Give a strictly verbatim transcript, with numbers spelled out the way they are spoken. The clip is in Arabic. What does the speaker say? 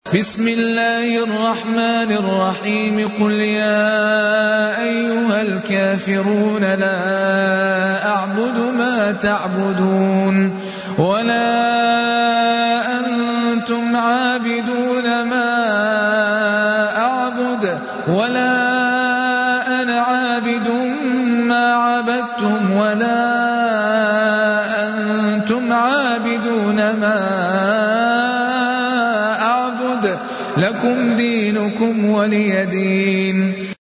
بسم الله الرحمن الرحيم قل يا أيها الكافرون لا أعبد ما تعبدون ولا أنتم عابدون ما أعبد ولا أنا عابد ما عبدتم ولا أنتم عابدون ما لكم دينكم ولي دين.